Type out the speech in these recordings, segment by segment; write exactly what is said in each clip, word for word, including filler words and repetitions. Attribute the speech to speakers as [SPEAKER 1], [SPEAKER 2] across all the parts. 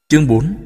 [SPEAKER 1] Chương bốn.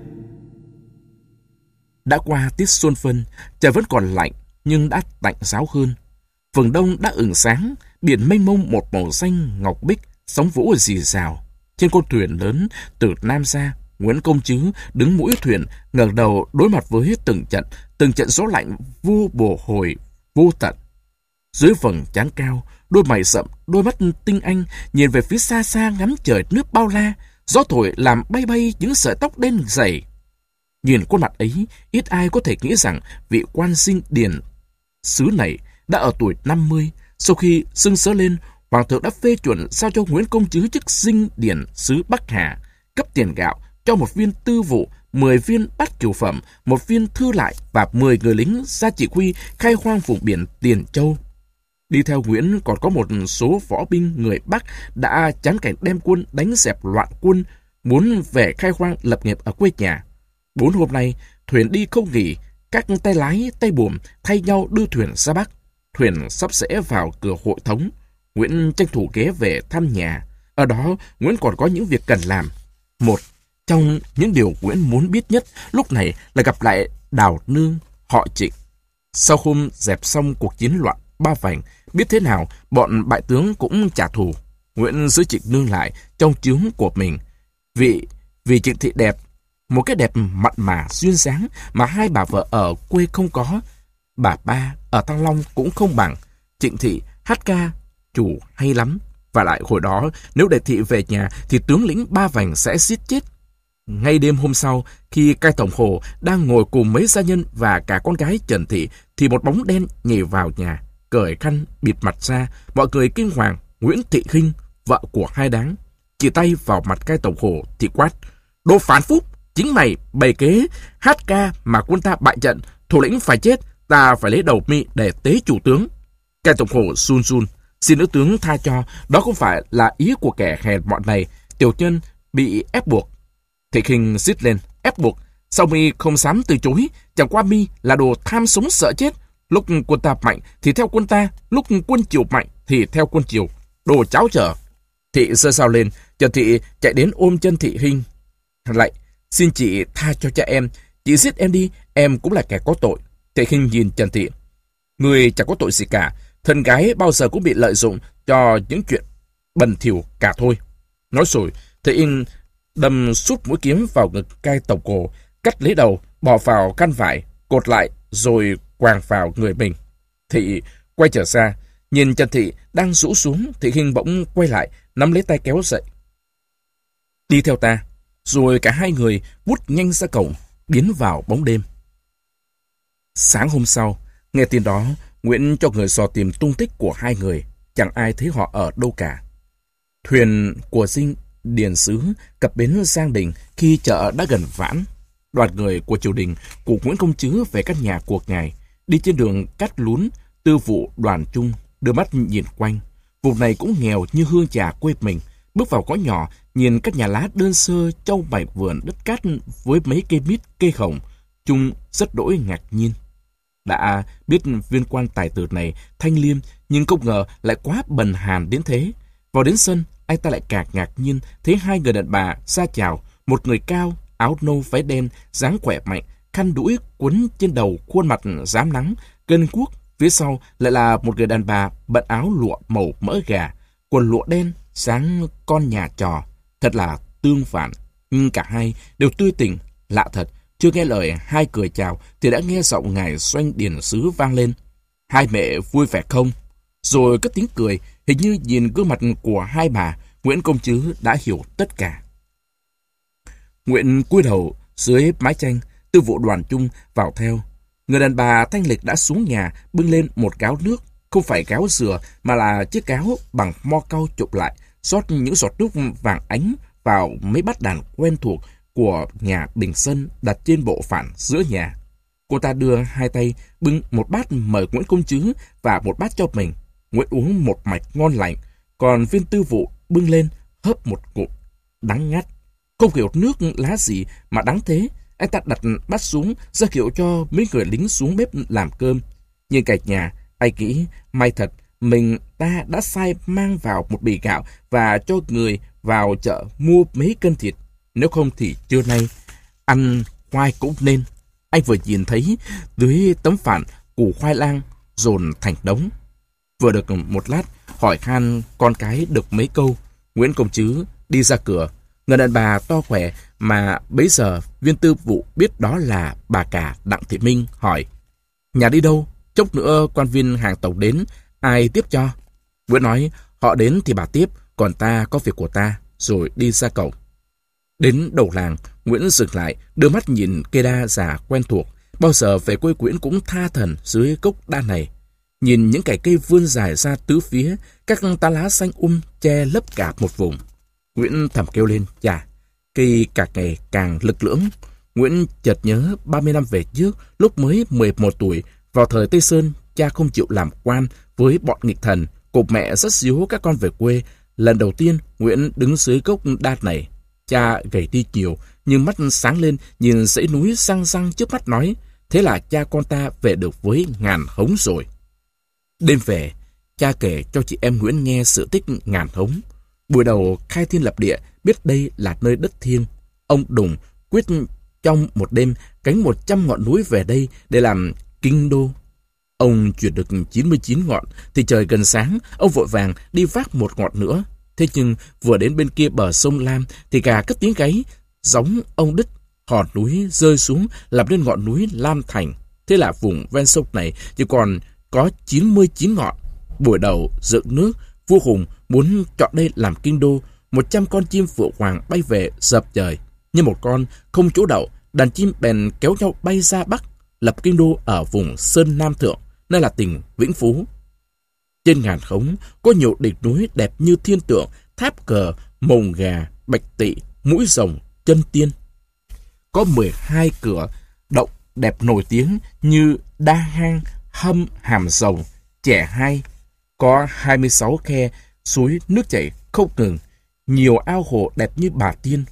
[SPEAKER 1] Đã qua tiết xuân phân, trời vẫn còn lạnh nhưng đã tạnh ráo hơn. Phần đông đã ửng sáng, biển mênh mông một màu xanh ngọc bích, sóng vỗ rì rào. Trên con thuyền lớn từ Nam ra, Nguyễn Công Trứ đứng mũi thuyền, ngẩng đầu đối mặt với từng trận, từng trận gió lạnh vô bổ hồi, vô tận. Dưới vầng trán cao, đôi mày rậm, đôi mắt tinh anh nhìn về phía xa xa ngắm trời nước bao la, gió thổi làm bay bay những sợi tóc đen dày. Nhìn khuôn mặt ấy, ít ai có thể nghĩ rằng vị quan sinh điền sứ này đã ở tuổi năm mươi. Sau khi xưng sớ lên, Hoàng thượng đã phê chuẩn giao cho Nguyễn Công Trứ chức dinh điển sứ Bắc Hà, cấp tiền gạo cho một viên tư vụ, mười viên bát cửu phẩm, một viên thư lại và mười người lính ra chỉ huy khai hoang vùng biển Tiền Châu. Đi theo Nguyễn còn có một số võ binh người Bắc đã chán cảnh đem quân đánh dẹp loạn quân, muốn về khai hoang lập nghiệp ở quê nhà. Bốn hôm nay, thuyền đi không nghỉ, các tay lái, tay buồm thay nhau đưa thuyền ra Bắc. Thuyền sắp sẽ vào cửa Hội Thống. Nguyễn tranh thủ ghé về thăm nhà. Ở đó, Nguyễn còn có những việc cần làm. Một trong những điều Nguyễn muốn biết nhất lúc này là gặp lại Đào Nương, họ Trịnh. Sau hôm dẹp xong cuộc chiến loạn Ba Vành, biết thế nào bọn bại tướng cũng trả thù. Nguyễn giữ Trịnh Nương lại trong chướng của mình. Vì, vì Trịnh Thị đẹp, một cái đẹp mặn mà duyên dáng mà hai bà vợ ở quê không có. Bà ba ở Thăng Long cũng không bằng. Trịnh Thị hát ca chủ hay lắm. Và lại hồi đó nếu để Thị về nhà thì tướng lĩnh Ba Vành sẽ giết chết. Ngay đêm hôm sau, khi cai tổng Hồ đang ngồi cùng mấy gia nhân và cả con gái Trần Thị, thì một bóng đen nhảy vào nhà, cởi khăn bịt mặt ra. Mọi người kinh hoàng. Nguyễn Thị Hinh, vợ của Hai Đáng, chỉ tay vào mặt cai tổng Hồ thì quát: "Đồ phản phúc! Chính mày bày kế hát ca mà quân ta bại trận, thủ lĩnh phải chết, ta phải lấy đầu mi để tế chủ tướng." Cai tổng Hồ run run: "Xin nữ tướng tha cho, đó không phải là ý của kẻ hèn mọn này, tiểu nhân bị ép buộc." Thị Hinh rít lên: "Ép buộc? Sao mi không dám từ chối? Chẳng qua mi là đồ tham sống sợ chết. Lúc quân ta mạnh thì theo quân ta, lúc quân Triều mạnh thì theo quân Triều. Đồ cháo trở." Thị giơ dao lên, Trần Thị chạy đến ôm chân Thị Hinh: "Lạy, xin chị tha cho cha em, chị giết em đi, em cũng là kẻ có tội." Thị Hinh nhìn Trần Thị: "Người chẳng có tội gì cả, thân gái bao giờ cũng bị lợi dụng cho những chuyện bẩn thỉu cả thôi." Nói rồi, Thị Hinh đâm sút mũi kiếm vào ngực cai tổng Hồ, cắt lấy đầu, bỏ vào khăn vải, cột lại rồi quàng vào người mình. Thị quay trở ra, nhìn Trần Thị đang rũ xuống. Thị Hinh bỗng quay lại, nắm lấy tay kéo dậy: "Đi theo ta." Rồi cả hai người vút nhanh ra cổng, biến vào bóng đêm. Sáng hôm sau, nghe tin đó, Nguyễn cho người dò tìm tung tích của hai người. Chẳng ai thấy họ ở đâu cả. Thuyền của dinh điền sứ cập bến Giang Đình khi chợ đã gần vãn. Đoàn người của triều đình của Nguyễn Công Trứ về căn nhà của ngài. Đi trên đường Cát Lún, Tư vụ Đoàn Trung đưa mắt nhìn quanh. Vùng này cũng nghèo như hương trà quê mình. Bước vào ngõ nhỏ, nhìn các nhà lá đơn sơ trong mảnh vườn đất cát với mấy cây mít, cây hồng, Trung rất đỗi ngạc nhiên. Đã biết viên quan tài tử này thanh liêm, nhưng không ngờ lại quá bần hàn đến thế. Vào đến sân, anh ta lại càng ngạc nhiên thấy hai người đàn bà ra chào. Một người cao, áo nâu váy đen, dáng khỏe mạnh, khăn đũi quấn trên đầu, khuôn mặt rám nắng, cân cuốc. Phía sau lại là một người đàn bà bận áo lụa màu mỡ gà, quần lụa đen, dáng con nhà trò. Thật là tương phản, nhưng cả hai đều tươi tỉnh. Lạ thật, chưa nghe lời hai cười chào thì đã nghe giọng ngài Doanh điền sứ vang lên: "Hai mẹ vui vẻ không?" Rồi cất tiếng cười. Hình như nhìn gương mặt của hai bà, Nguyễn Công Trứ đã hiểu tất cả. Nguyễn cúi đầu dưới mái tranh, Tư vụ Đoàn Trung vào theo. Người đàn bà thanh lịch đã xuống nhà bưng lên một gáo nước, không phải gáo dừa mà là chiếc gáo bằng mo cau chụp lại, rót những giọt nước vàng ánh vào mấy bát đàn quen thuộc của nhà bình sân đặt trên bộ phản giữa nhà. Cô ta đưa hai tay bưng một bát mời Nguyễn Công Trứ và một bát cho mình. Nguyễn uống một mạch ngon lành, còn viên Tư vụ bưng lên hớp một ngụm, đắng ngắt. Không hiểu nước lá gì mà đắng thế. Anh ta đặt bát xuống, ra hiệu cho mấy người lính xuống bếp làm cơm. Nhìn cả nhà, anh nghĩ may thật mình ta đã sai mang vào một bì gạo và cho người vào chợ mua mấy cân thịt. Nếu không thì trưa nay Ăn khoai cũng nên. Anh vừa nhìn thấy dưới tấm phản củ khoai lang dồn thành đống. Vừa được một lát hỏi han con cái được mấy câu, Nguyễn Công Trứ đi ra cửa. Người đàn bà to khỏe mà bấy giờ viên tư vụ biết đó là bà cả Đặng Thị Minh hỏi: nhà đi đâu? Chốc nữa quan viên hàng tổng đến, ai tiếp cho? Nguyễn nói: họ đến thì bà tiếp, còn ta có việc của ta, rồi đi ra cổng. Đến đầu làng, Nguyễn dừng lại, đưa mắt nhìn cây đa già quen thuộc. Bao giờ về quê Nguyễn cũng tha thần dưới gốc đa này. Nhìn những cành cây vươn dài ra tứ phía, các tán lá xanh um che lấp cả một vùng. Nguyễn thầm kêu lên: chà, cây càng ngày càng lực lưỡng. Nguyễn chợt nhớ ba mươi năm về trước, lúc mới mười một tuổi, vào thời Tây Sơn, cha không chịu làm quan với bọn nghịch thần, cùng mẹ rất díu các con về quê. Lần đầu tiên Nguyễn đứng dưới gốc đa này, cha gầy đi nhiều, nhưng mắt sáng lên nhìn dãy núi răng răng trước mắt, nói: thế là cha con ta về được với Ngàn Hống rồi. Đêm về, cha kể cho chị em Nguyễn nghe sự tích Ngàn Hống. Buổi đầu khai thiên lập địa, biết đây là nơi đất thiêng. Ông Đùng quyết trong một đêm cánh một trăm ngọn núi về đây để làm kinh đô. Ông chuyển được chín mươi chín ngọn, thì trời gần sáng, ông vội vàng đi vác một ngọn nữa. Thế nhưng vừa đến bên kia bờ sông Lam thì gà cất tiếng gáy, giống ông đứt, hòn núi rơi xuống làm nên ngọn núi Lam Thành. Thế là vùng ven sông này chỉ còn có chín mươi chín ngọn. Buổi đầu dựng nước, vua Hùng muốn chọn đây làm kinh đô. Một trăm con chim phượng hoàng bay về dập trời, nhưng một con không chỗ đậu, đàn chim bèn kéo nhau bay ra Bắc, lập kinh đô ở vùng Sơn Nam Thượng, nơi là tỉnh Vĩnh Phú. Trên Ngàn Hống có nhiều đỉnh núi đẹp như thiên tượng, tháp cờ, mồng gà, bạch tỵ, mũi rồng, chân tiên. Có mười hai cửa động đẹp nổi tiếng như Đa Hang, Hâm Hàm Rồng, Trẻ Hai. Có hai mươi sáu khe suối nước chảy không ngừng, nhiều ao hồ đẹp như Bà Tiên,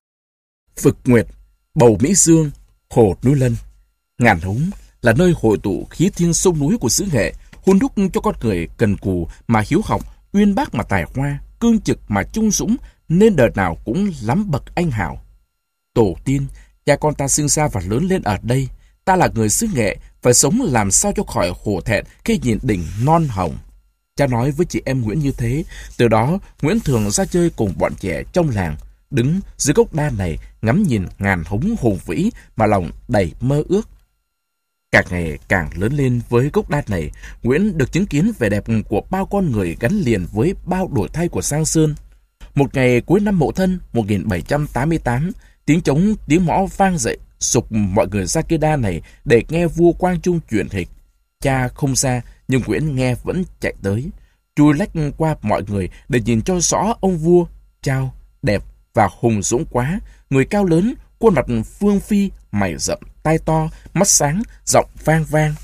[SPEAKER 1] Phực Nguyệt, Bầu Mỹ Dương, Hồ Núi Lân. Ngàn Hống là nơi hội tụ khí thiên sông núi của xứ Nghệ, hun đúc cho con người cần cù mà hiếu học, uyên bác mà tài hoa, cương trực mà trung dũng, nên đời nào cũng lắm bậc anh hào. Tổ tiên, cha con ta sinh ra và lớn lên ở đây. Ta là người xứ Nghệ, phải sống làm sao cho khỏi hổ thẹn khi nhìn đỉnh non hồng. Cha nói với chị em Nguyễn như thế. Từ đó, Nguyễn thường ra chơi cùng bọn trẻ trong làng, đứng dưới gốc đa này ngắm nhìn Ngàn Hống hùng vĩ mà lòng đầy mơ ước. Càng ngày càng lớn lên với gốc đa này, Nguyễn được chứng kiến vẻ đẹp của bao con người gắn liền với bao đổi thay của Giang Sơn. Một ngày cuối năm Mậu Thân một nghìn bảy trăm tám mươi tám, tiếng trống tiếng mõ vang dậy, sục mọi người ra cây đa này để nghe vua Quang Trung truyền hịch. Cha không ra, nhưng Nguyễn nghe vẫn chạy tới, chui lách qua mọi người để nhìn cho rõ ông vua. Chao, đẹp và hùng dũng quá, người cao lớn, khuôn mặt phương phi, mày rậm, tai to, mắt sáng, giọng vang vang: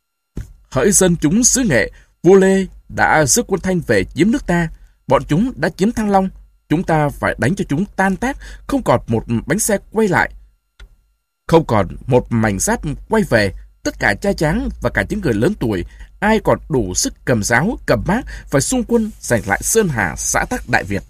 [SPEAKER 1] hỡi dân chúng xứ Nghệ, vua Lê đã rước quân Thanh về chiếm nước ta. Bọn chúng đã chiếm Thăng Long, chúng ta phải đánh cho chúng tan tác, không còn một bánh xe quay lại, không còn một mảnh giáp quay về. Tất cả trai tráng và cả những người lớn tuổi, ai còn đủ sức cầm giáo, cầm mác, phải xung quân giành lại Sơn Hà, xã tắc Đại Việt.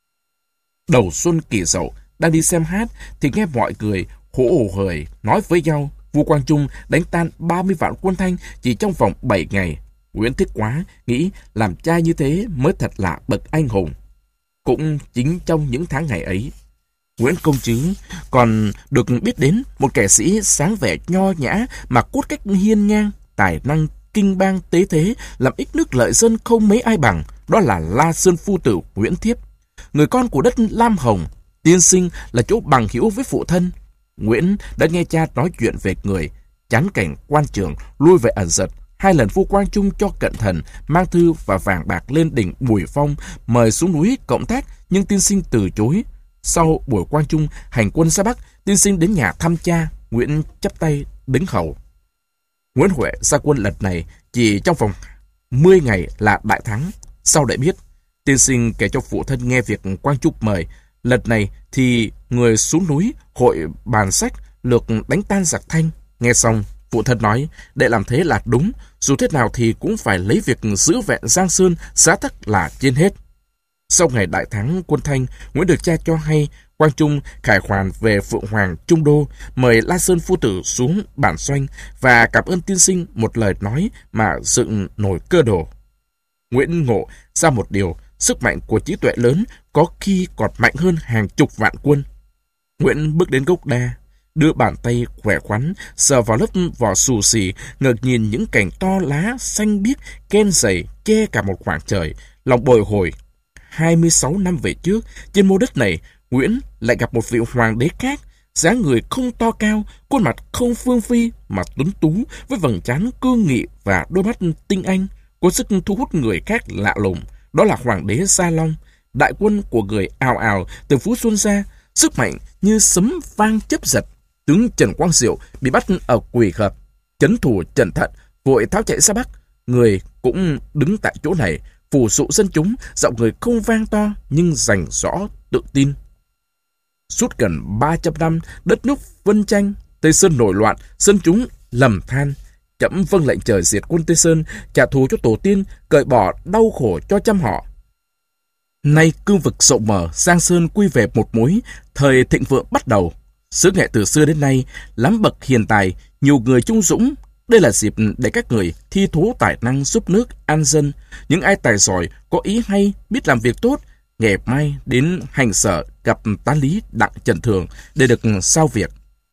[SPEAKER 1] Đầu xuân Kỷ Dậu, đang đi xem hát thì nghe mọi người hổ ồ hời nói với nhau: vua Quang Trung đánh tan ba mươi vạn quân Thanh chỉ trong vòng bảy ngày. Nguyễn thích quá, nghĩ làm trai như thế mới thật là bậc anh hùng. Cũng chính trong những tháng ngày ấy, Nguyễn Công Trứ còn được biết đến một kẻ sĩ sáng vẻ nho nhã mà cốt cách hiên ngang, tài năng kinh bang tế thế, làm ích nước lợi dân không mấy ai bằng. Đó là La Sơn phu tử Nguyễn Thiếp, người con của đất Lam Hồng. Tiên sinh là chỗ bằng hữu với phụ thân. Nguyễn đã nghe cha nói chuyện về người, chán cảnh quan trường, lui về ẩn giật. Hai lần vua Quang Trung cho cận thần mang thư và vàng bạc lên đỉnh Bùi Phong mời xuống núi cộng tác, nhưng tiên sinh từ chối. Sau buổi Quang Trung hành quân ra Bắc, tiên sinh đến nhà thăm cha. Nguyễn chắp tay đứng hầu. Nguyễn Huệ ra quân lần này chỉ trong vòng mười ngày là đại thắng. Sau để biết, tiên sinh kể cho phụ thân nghe việc Quang Trung mời. Lần này thì người xuống núi hội bàn sách lược đánh tan giặc Thanh. Nghe xong, phụ thân nói để làm thế là đúng, dù thế nào thì cũng phải lấy việc giữ vẹn Giang Sơn, xã tắc là trên hết. Sau ngày đại thắng quân Thanh, Nguyễn được cha cho hay Quang Trung khải hoàn về Phượng Hoàng Trung Đô, mời La Sơn phu tử xuống bản doanh và cảm ơn tiên sinh một lời nói mà dựng nổi cơ đồ. Nguyễn ngộ ra một điều, sức mạnh của trí tuệ lớn có khi còn mạnh hơn hàng chục vạn quân. Nguyễn bước đến gốc đa, đưa bàn tay khỏe khoắn sờ vào lớp vỏ xù xì, ngược nhìn những cành to lá xanh biếc ken dày che cả một khoảng trời, lòng bồi hồi. hai mươi sáu năm về trước, trên mô đất này, Nguyễn lại gặp một vị hoàng đế khác, dáng người không to cao, khuôn mặt không phương phi mà tuấn tú, với vầng trán cương nghị và đôi mắt tinh anh, có sức thu hút người khác lạ lùng. Đó là hoàng đế Gia Long. Đại quân của người ào ào từ Phú Xuân ra, sức mạnh như sấm vang chớp giật. Tướng Trần Quang Diệu bị bắt ở Quỳ Hợp, trấn thủ Trần Thận vội tháo chạy ra Bắc. Người cũng đứng tại chỗ này, phủ dụ dân chúng, giọng người không vang to nhưng rành rõ tự tin. Suốt gần ba trăm năm, đất nước vân tranh, Tây Sơn nổi loạn, dân chúng lầm than. Trẫm vâng lệnh trời diệt quân Tây Sơn, trả thù cho tổ tiên, cởi bỏ đau khổ cho trăm họ. Nay cương vực rộng mở, Giang Sơn quy về một mối, thời thịnh vượng bắt đầu. Xứ nghệ từ xưa đến nay, lắm bậc hiền tài, nhiều người trung dũng. Đây là dịp để các người thi thố tài năng giúp nước, an dân. Những ai tài giỏi, có ý hay, biết làm việc tốt, ngày mai đến hành sở gặp tá lý Đặng Trần Thường để được sao việc.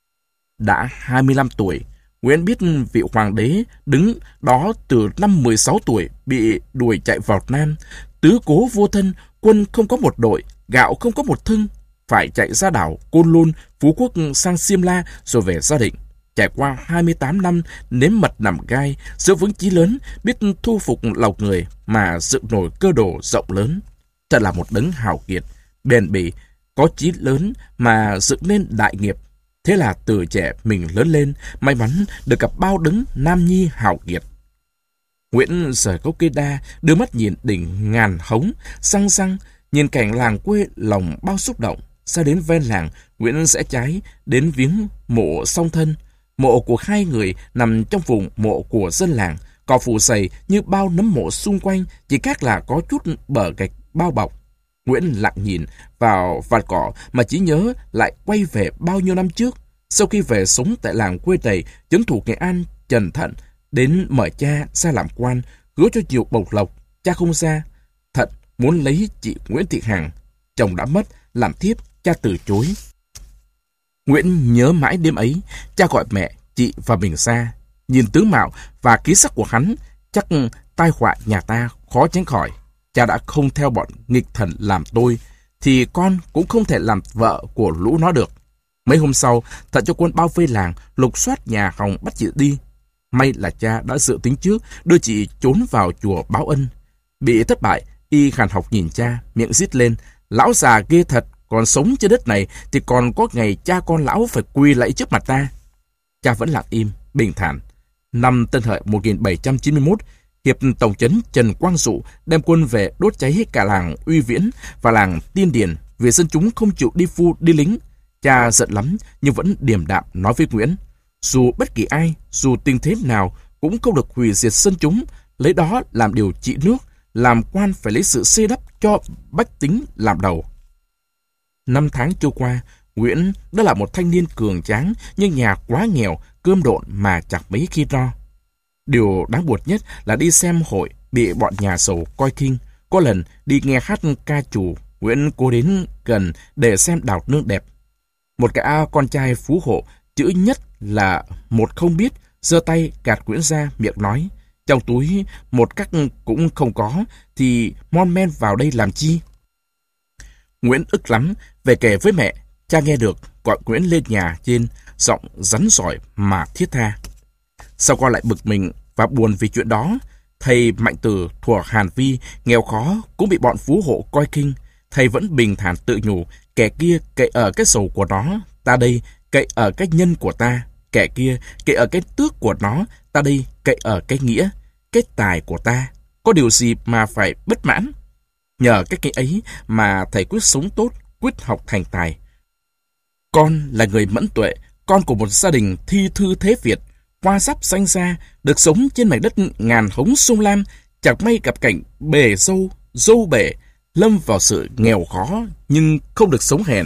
[SPEAKER 1] Đã hai mươi lăm tuổi, Nguyễn biết vị hoàng đế đứng đó từ năm mười sáu tuổi bị đuổi chạy vào Nam. Tứ cố vô thân, quân không có một đội, gạo không có một thưng, phải chạy ra đảo Côn Lôn, Phú Quốc sang Simla rồi về gia định. Trải qua hai mươi tám năm nếm mật nằm gai, giữ vững chí lớn, biết thu phục lòng người mà dựng nổi cơ đồ rộng lớn. Thật là một đấng hào kiệt, bền bỉ, có chí lớn mà dựng nên đại nghiệp. Thế là từ trẻ mình lớn lên, may mắn được gặp bao đấng nam nhi hào kiệt. Nguyễn rời gốc cây đa, đưa mắt nhìn đỉnh ngàn hống, răng răng, nhìn cảnh làng quê lòng bao xúc động. Ra đến ven làng, Nguyễn sẽ trái đến viếng mộ song thân. Mộ của hai người nằm trong vùng mộ của dân làng, cỏ phủ dày như bao nấm mộ xung quanh, chỉ khác là có chút bờ gạch bao bọc. Nguyễn lặng nhìn vào vạt cỏ mà chỉ nhớ lại quay về bao nhiêu năm trước. Sau khi về sống tại làng quê đầy, trấn thủ Nghệ An, Trần Thận đến mời cha ra làm quan, hứa cho nhiều bộc lộc. Cha không ra. Thận muốn lấy chị Nguyễn Thị Hằng, chồng đã mất, làm thiếp, cha từ chối. Nguyễn nhớ mãi đêm ấy, cha gọi mẹ, chị và mình ra. Nhìn tướng mạo và khí sắc của hắn, chắc tai họa nhà ta khó tránh khỏi. Cha đã không theo bọn nghịch thần làm tôi, thì con cũng không thể làm vợ của lũ nó được. Mấy hôm sau, Thận cho quân bao vây làng, lục soát nhà hòng bắt chị đi. May là cha đã dự tính trước, đưa chị trốn vào chùa báo ân. Bị thất bại, y khàn học nhìn cha, miệng rít lên: lão già ghê thật, còn sống trên đất này thì còn có ngày cha con lão phải quỳ lạy trước mặt ta. Cha vẫn lặng im, bình thản. Năm Tân Hợi một nghìn bảy trăm chín mươi mốt, Hiệp tổng trấn Trần Quang Dụ đem quân về đốt cháy hết cả làng Uy Viễn và làng Tiên Điền vì dân chúng không chịu đi phu đi lính. Cha giận lắm nhưng vẫn điềm đạm nói với Nguyễn: dù bất kỳ ai, dù tình thế nào cũng không được hủy diệt dân chúng, lấy đó làm điều trị nước, làm quan phải lấy sự xây đắp cho bách tính làm đầu. Năm tháng trôi qua, Nguyễn đã là một thanh niên cường tráng, nhưng nhà quá nghèo, cơm độn mà chẳng mấy khi no. Điều đáng buồn nhất là đi xem hội bị bọn nhà giàu coi khinh. Có lần đi nghe hát ca trù, Nguyễn cố đến gần để xem đào nương đẹp. Một gã con trai phú hộ, chữ nhất là một không biết, giơ tay gạt Nguyễn ra, miệng nói: trong túi một cắc cũng không có, thì mon men vào đây làm chi? Nguyễn ức lắm, về kể với mẹ. Cha nghe được, gọi Nguyễn lên nhà trên, giọng rắn giỏi mà thiết tha. Sau con lại bực mình và buồn vì chuyện đó. Thầy Mạnh Từ thuở Hàn Vi, nghèo khó, cũng bị bọn phú hộ coi khinh. Thầy vẫn bình thản tự nhủ: kẻ kia cậy ở cái sầu của nó, ta đây cậy ở cái nhân của ta. Kẻ kia cậy ở cái tước của nó, ta đây cậy ở cái nghĩa, cái tài của ta. Có điều gì mà phải bất mãn? Nhờ cái cái ấy mà thầy quyết sống tốt, quyết học thành tài. Con là người mẫn tuệ, con của một gia đình thi thư thế Việt, hoa giáp xanh ra, được sống trên mảnh đất ngàn hống sông Lam, chẳng may gặp cảnh bề dâu, dâu bể, lâm vào sự nghèo khó nhưng không được sống hèn.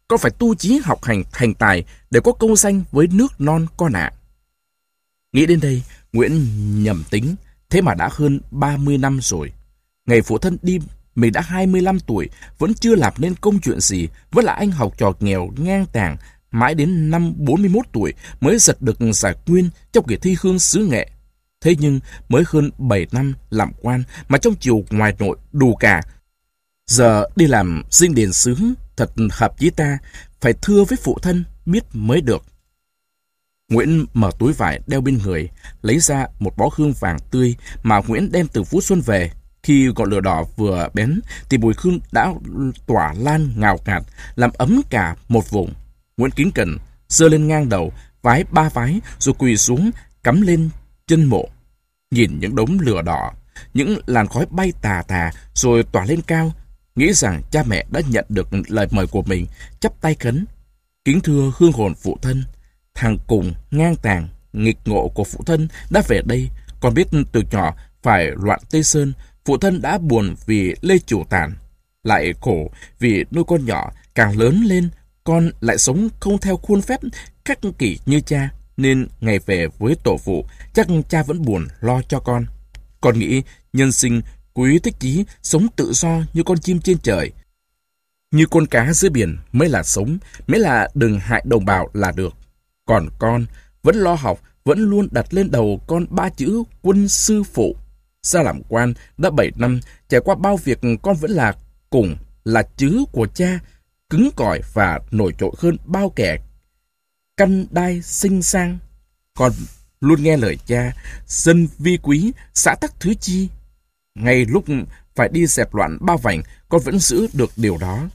[SPEAKER 1] con phải tu chí học hành thành tài để có công danh với nước non con ạ. Nghĩ đến đây, Nguyễn nhầm tính, thế mà đã hơn ba mươi năm rồi. Ngày phụ thân đi, mình đã hai mươi lăm tuổi, vẫn chưa làm nên công chuyện gì, vẫn là anh học trò nghèo ngang tàng, mãi đến năm bốn mươi mốt tuổi mới giật được giải nguyên trong kỳ thi hương xứ nghệ. Thế nhưng mới hơn bảy năm làm quan mà trong chiều ngoài nội đủ cả. Giờ đi làm dinh đền xứ thật hợp với ta, phải thưa với phụ thân biết mới được. Nguyễn mở túi vải đeo bên người, lấy ra một bó hương vàng tươi mà Nguyễn đem từ Phú Xuân về. Khi ngọn lửa đỏ vừa bén thì mùi hương đã tỏa lan ngào ngạt, làm ấm cả một vùng. Nguyễn kính cẩn giơ lên ngang đầu, vái ba vái rồi quỳ xuống cắm lên chân mộ. Nhìn những đống lửa đỏ, những làn khói bay tà tà rồi tỏa lên cao, nghĩ rằng cha mẹ đã nhận được lời mời của mình, chắp tay khấn: kính thưa hương hồn phụ thân, thằng cùng ngang tàng nghịch ngộ của phụ thân đã về đây. Con biết từ nhỏ phải loạn Tây Sơn, phụ thân đã buồn vì Lê Chủ tàn, lại khổ vì nuôi con nhỏ. Càng lớn lên, con lại sống không theo khuôn phép khắc kỷ như cha, nên ngày về với tổ phụ, chắc cha vẫn buồn lo cho con. Con nghĩ nhân sinh quý thích chí, sống tự do như con chim trên trời, như con cá dưới biển mới là sống, mới là đừng hại đồng bào là được. Còn con vẫn lo học, vẫn luôn đặt lên đầu con ba chữ quân sư phụ. Ra làm quan đã bảy năm, trải qua bao việc, con vẫn là cùng, là chữ của cha, cứng cỏi và nổi trội hơn bao kẻ căn đai sinh sang. Con luôn nghe lời cha, dân vi quý, xã tắc thứ chi. Ngay lúc phải đi dẹp loạn bao vành, con vẫn giữ được điều đó.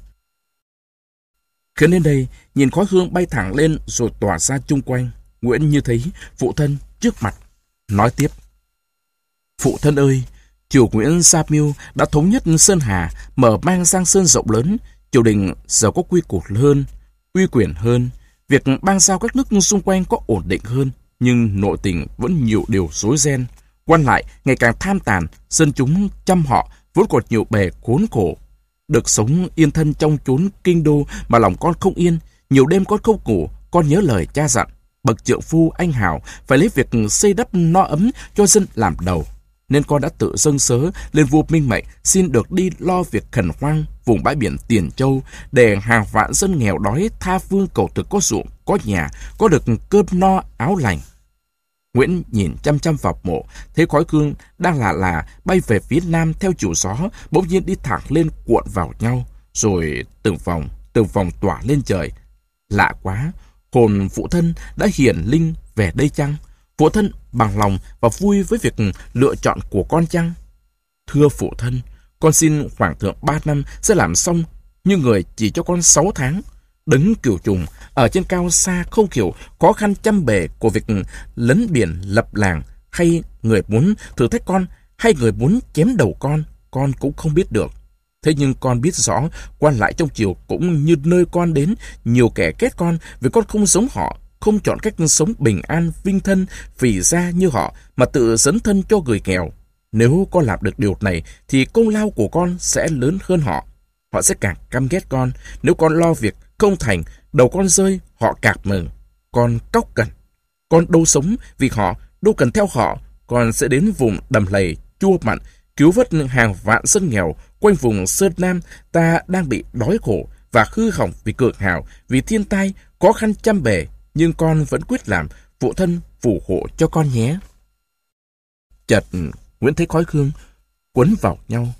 [SPEAKER 1] Khiến đến đây, nhìn khói hương bay thẳng lên rồi tỏa ra chung quanh, Nguyễn như thấy phụ thân trước mặt, nói tiếp: phụ thân ơi, triều Nguyễn Gia Mưu đã thống nhất Sơn Hà, mở mang Giang Sơn rộng lớn, triều đình giờ có quy củ hơn, uy quyền hơn, việc bang giao các nước xung quanh có ổn định hơn, nhưng nội tình vẫn nhiều điều rối ren. Quan lại ngày càng tham tàn, dân chúng chăm họ vốn còn nhiều bề khốn khổ. Được sống yên thân trong chốn kinh đô mà lòng con không yên, nhiều đêm con không ngủ, con nhớ lời cha dặn, bậc trượng phu anh hào phải lấy việc xây đắp no ấm cho dân làm đầu. Nên con đã tự dâng sớ lên vua Minh Mệnh, xin được đi lo việc khẩn hoang vùng bãi biển Tiền Châu, để hàng vạn dân nghèo đói tha phương cầu thực có ruộng, có nhà, có được cơm no áo lành. Nguyễn nhìn chăm chăm vào mộ, thấy khói hương đang lả là bay về phía nam theo chiều gió, bỗng nhiên đi thẳng lên cuộn vào nhau, rồi từng vòng, từng vòng tỏa lên trời. Lạ quá, hồn phụ thân đã hiển linh về đây chăng? Phụ thân bằng lòng và vui với việc lựa chọn của con chăng? Thưa phụ thân, con xin hoàng thượng ba năm sẽ làm xong, như người chỉ cho con sáu tháng. Đấng cửu trùng ở trên cao xa không hiểu khó khăn trăm bề của việc lấn biển lập làng, hay người muốn thử thách con, hay người muốn chém đầu con, con cũng không biết được. Thế nhưng con biết rõ, quan lại trong triều cũng như nơi con đến, nhiều kẻ ghét con vì con không giống họ, không chọn cách sống bình an, vinh thân, phì ra như họ, mà tự dấn thân cho người nghèo. Nếu con làm được điều này, thì công lao của con sẽ lớn hơn họ. Họ sẽ càng căm ghét con. Nếu con lo việc không thành, đầu con rơi, họ càng mừng. Con cóc cần. Con đâu sống vì họ, đâu cần theo họ. Con sẽ đến vùng đầm lầy, chua mặn, cứu vớt hàng vạn dân nghèo quanh vùng Sơn Nam ta đang bị đói khổ và hư hỏng vì cực hào, vì thiên tai, khó khăn trăm bề. Nhưng con vẫn quyết làm, phụ thân phù hộ cho con nhé. Chợt Nguyễn thấy khói hương quấn vào nhau,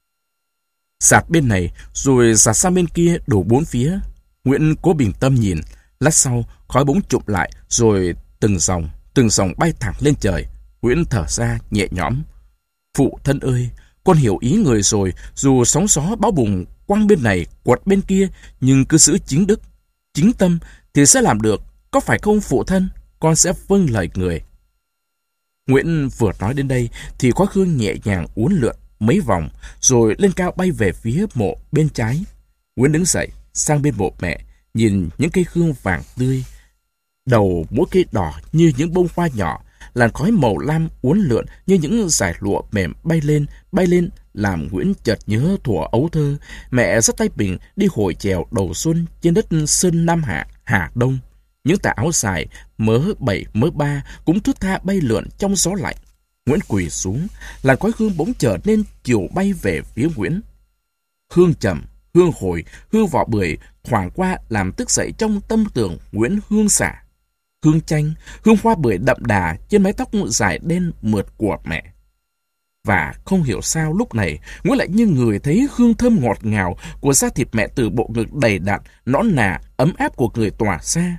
[SPEAKER 1] sạt bên này rồi sạt sang bên kia, đổ bốn phía. Nguyễn cố bình tâm nhìn, lát sau khói bỗng chụp lại, rồi từng dòng từng dòng bay thẳng lên trời. Nguyễn thở ra nhẹ nhõm. Phụ thân ơi, con hiểu ý người rồi. Dù sóng gió bão bùng quăng bên này quật bên kia, nhưng cứ giữ chính đức, chính tâm thì sẽ làm được, có phải không phụ thân? Con sẽ vâng lời người. Nguyễn vừa nói đến đây thì khói hương nhẹ nhàng uốn lượn mấy vòng, rồi lên cao bay về phía mộ bên trái. Nguyễn đứng dậy sang bên mộ mẹ, nhìn những cây hương vàng tươi, đầu mỗi cây đỏ như những bông hoa nhỏ, làn khói màu lam uốn lượn như những dải lụa mềm bay lên, bay lên, làm Nguyễn chợt nhớ thuở ấu thơ, mẹ dắt tay mình đi hội chèo đầu xuân trên đất Sơn Nam Hạ, Hà Đông. Những tà áo dài, mớ bảy mớ ba cũng thướt tha bay lượn trong gió lạnh. Nguyễn quỳ xuống, làn khói hương bỗng trở nên chiều bay về phía Nguyễn. Hương trầm, hương hồi, hương vỏ bưởi thoảng qua làm thức dậy trong tâm tưởng Nguyễn hương xả. Hương chanh, hương hoa bưởi đậm đà trên mái tóc dài đen mượt của mẹ. Và không hiểu sao lúc này Nguyễn lại như người thấy hương thơm ngọt ngào của da thịt mẹ từ bộ ngực đầy đặn, nõn nà, ấm áp của người tỏa ra.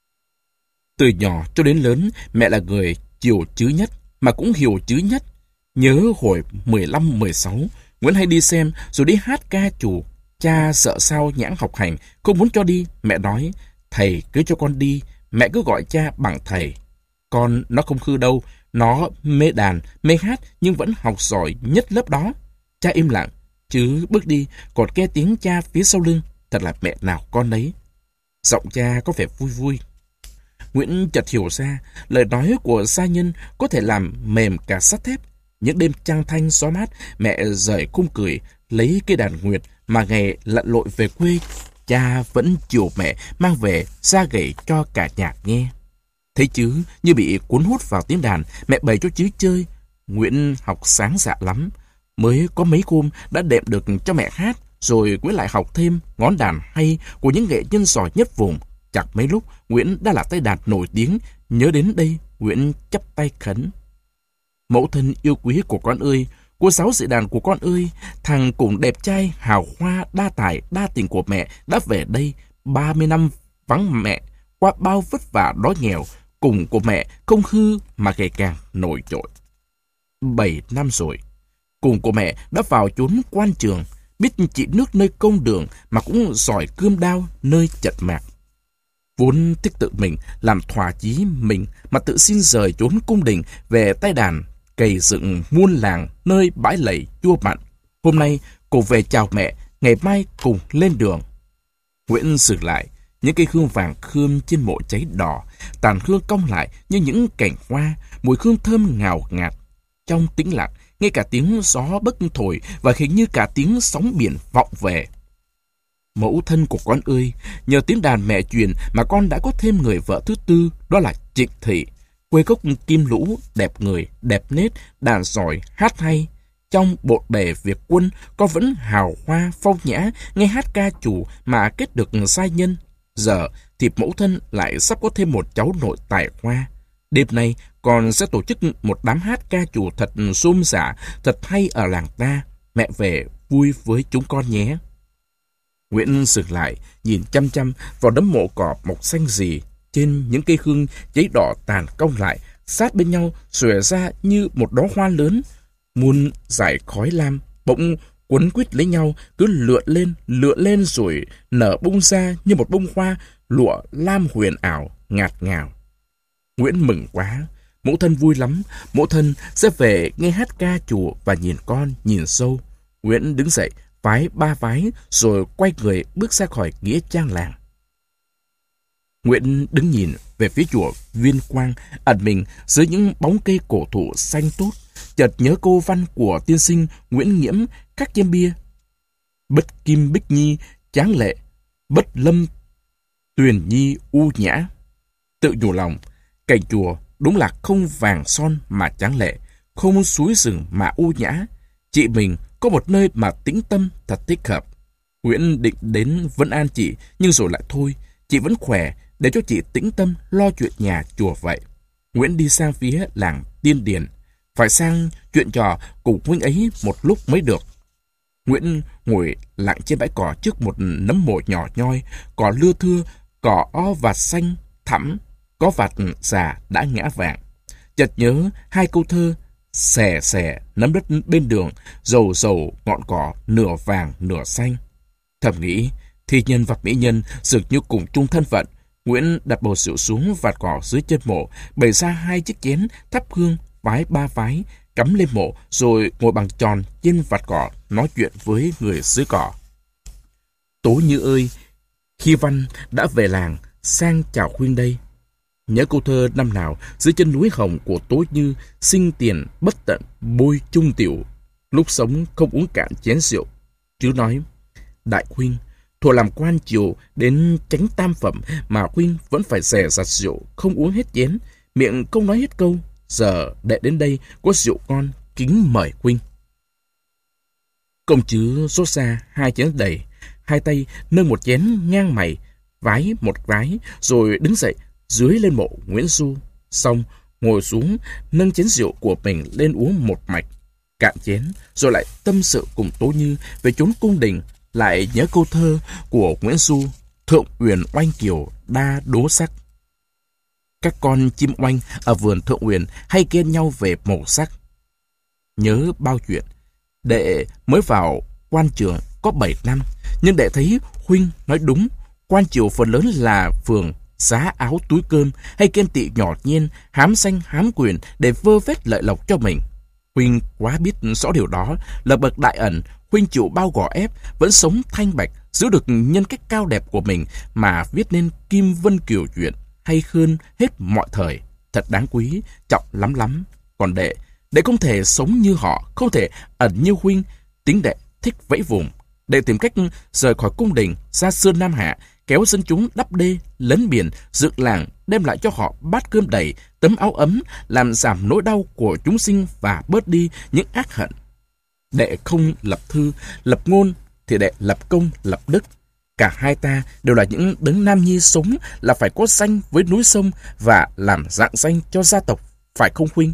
[SPEAKER 1] Từ nhỏ cho đến lớn, mẹ là người chiều chữ nhất, mà cũng hiểu chữ nhất. Nhớ hồi mười lăm mười sáu, Nguyễn hay đi xem rồi đi hát ca chùa. Cha sợ sao nhãng học hành, không muốn cho đi. Mẹ nói, thầy cứ cho con đi, mẹ cứ gọi cha bằng thầy. Con nó không hư đâu, nó mê đàn, mê hát nhưng vẫn học giỏi nhất lớp đó. Cha im lặng, chứ bước đi còn nghe tiếng cha phía sau lưng. Thật là mẹ nào con nấy. Giọng cha có vẻ vui vui. Nguyễn chợt hiểu ra, lời nói của gia nhân có thể làm mềm cả sắt thép. Những đêm trăng thanh gió mát, mẹ rời khung cười, lấy cây đàn nguyệt mà ngày lặn lội về quê. Cha vẫn chiều mẹ mang về ra gậy cho cả nhà nghe. Thấy chứ như bị cuốn hút vào tiếng đàn, mẹ bày cho chứ chơi. Nguyễn học sáng dạ lắm, mới có mấy hôm đã đệm được cho mẹ hát, rồi Nguyễn lại học thêm ngón đàn hay của những nghệ nhân giỏi nhất vùng. Chẳng mấy lúc Nguyễn đã là tay đàn nổi tiếng. Nhớ đến đây, Nguyễn chắp tay khấn: Mẫu thân yêu quý của con ơi, cô giáo dạy đàn của con ơi, thằng cũng đẹp trai, hào hoa, đa tài, đa tình của mẹ đã về đây. ba mươi năm vắng mẹ, qua bao vất vả đói nghèo, cùng của mẹ không hư mà ngày càng nổi trội. Bảy năm rồi, cùng của mẹ đã vào chốn quan trường, biết chỉ nước nơi công đường mà cũng giỏi cươm đao nơi chật mạc. Vốn thích tự mình làm thỏa chí mình mà tự xin rời chốn cung đình về tay đàn, cày dựng muôn làng nơi bãi lầy chua mặn. Hôm nay cùng về chào mẹ, ngày mai cùng lên đường. Nguyễn dừng lại, những cây hương vàng khươm trên mộ cháy đỏ, tàn hương cong lại như những cành hoa, mùi hương thơm ngào ngạt. Trong tĩnh lặng, ngay cả tiếng gió bấc thổi và hình như cả tiếng sóng biển vọng về. Mẫu thân của con ơi, nhờ tiếng đàn mẹ truyền mà con đã có thêm người vợ thứ tư, đó là Trịnh Thị. Quê gốc Kim Lũ, đẹp người, đẹp nết, đàn giỏi, hát hay. Trong bộn bề việc quân, con vẫn hào hoa, phong nhã, nghe hát ca chủ mà kết được giai nhân. Giờ thì mẫu thân lại sắp có thêm một cháu nội tài hoa. Đêm nay, con sẽ tổ chức một đám hát ca chủ thật rôm rả, thật hay ở làng ta. Mẹ về vui với chúng con nhé. Nguyễn dừng lại, nhìn chăm chăm vào đống mộ cỏ mọc xanh rì. Trên những cây hương cháy đỏ tàn cong lại, sát bên nhau xòe ra như một đóa hoa lớn. Muôn dải khói lam bỗng quấn quýt lấy nhau, cứ lượn lên, lượn lên rồi nở bung ra như một bông hoa lụa lam huyền ảo, ngạt ngào. Nguyễn mừng quá, mẫu thân vui lắm, mẫu thân sẽ về nghe hát ca chùa và nhìn con, nhìn sâu. Nguyễn đứng dậy, vái ba vái rồi quay người bước ra khỏi nghĩa trang làng. Nguyễn đứng nhìn về phía chùa Viên Quang, ẩn mình dưới những bóng cây cổ thụ xanh tốt, chợt nhớ câu văn của tiên sinh Nguyễn Nghiễm khắc trên bia: Bất kim bích nhi tráng lệ, bất lâm tuyền nhi u nhã. Tự nhủ lòng, cảnh chùa đúng là không vàng son mà tráng lệ, không suối rừng mà u nhã. Chị mình có một nơi mà tĩnh tâm thật thích hợp. Nguyễn định đến vấn an chị, nhưng rồi lại thôi, chị vẫn khỏe, để cho chị tĩnh tâm lo chuyện nhà chùa vậy. Nguyễn đi sang phía làng Tiên Điền, phải sang chuyện trò cùng huynh ấy một lúc mới được. Nguyễn ngồi lặng trên bãi cỏ trước một nấm mộ nhỏ nhoi, cỏ lưa thưa, cỏ o vạt xanh thẳm, có vạt già đã ngã vàng. Chợt nhớ hai câu thơ: xè xè nấm đất bên đường, dầu dầu ngọn cỏ nửa vàng nửa xanh. Thầm nghĩ, thi nhân và mỹ nhân dường như cùng chung thân phận. Nguyễn đặt bầu rượu xuống vạt cỏ dưới chân mộ, bày ra hai chiếc chén, thắp hương, vái ba vái, cắm lên mộ, rồi ngồi bằng tròn trên vạt cỏ nói chuyện với người dưới cỏ. Tố Như ơi, Khi Văn đã về làng sang chào huynh đây. Nhớ câu thơ năm nào dưới chân núi hồng của Tố Như, sinh tiền bất tận bôi chung tiểu, lúc sống không uống cạn chén rượu. Chứ nói, đại huynh, thuở làm quan triều đến chánh tam phẩm mà huynh vẫn phải rẻ rặt rượu, không uống hết chén, miệng không nói hết câu. Giờ đệ đến đây có rượu ngon, kính mời huynh. Công chứ rót ra hai chén đầy, hai tay nâng một chén ngang mày, vái một vái, rồi đứng dậy dưới lên mộ Nguyễn Du. Xong ngồi xuống nâng chén rượu của mình lên uống một mạch, cạn chén, rồi lại tâm sự cùng Tố Như về chốn cung đình, lại nhớ câu thơ của Nguyễn Du: thượng uyển oanh kiều đa đố sắc. Các con chim oanh ở vườn thượng uyển hay ghen nhau về màu sắc. Nhớ bao chuyện. Đệ mới vào quan trường có bảy năm, nhưng đệ thấy huynh nói đúng. Quan triều phần lớn là phường giá áo túi cơm, hay ghen tị nhỏ nhen, hám danh hám quyền để vơ vét lợi lộc cho mình. Huynh quá biết rõ điều đó, là bậc đại ẩn. Huynh chịu bao gò ép, vẫn sống thanh bạch, giữ được nhân cách cao đẹp của mình mà viết nên Kim Vân Kiều chuyện, hay hơn hết mọi thời. Thật đáng quý, trọng lắm lắm. Còn đệ, đệ không thể sống như họ, không thể ẩn như huynh. Tính đệ thích vẫy vùng. Đệ tìm cách rời khỏi cung đình, ra Sơn Nam Hạ, kéo dân chúng đắp đê, lấn biển, dựng làng, đem lại cho họ bát cơm đầy, tấm áo ấm, làm giảm nỗi đau của chúng sinh và bớt đi những ác hận. Đệ không lập thư, lập ngôn, thì đệ lập công, lập đức. Cả hai ta đều là những đấng nam nhi, sống là phải có danh với núi sông và làm rạng danh cho gia tộc, phải không huynh?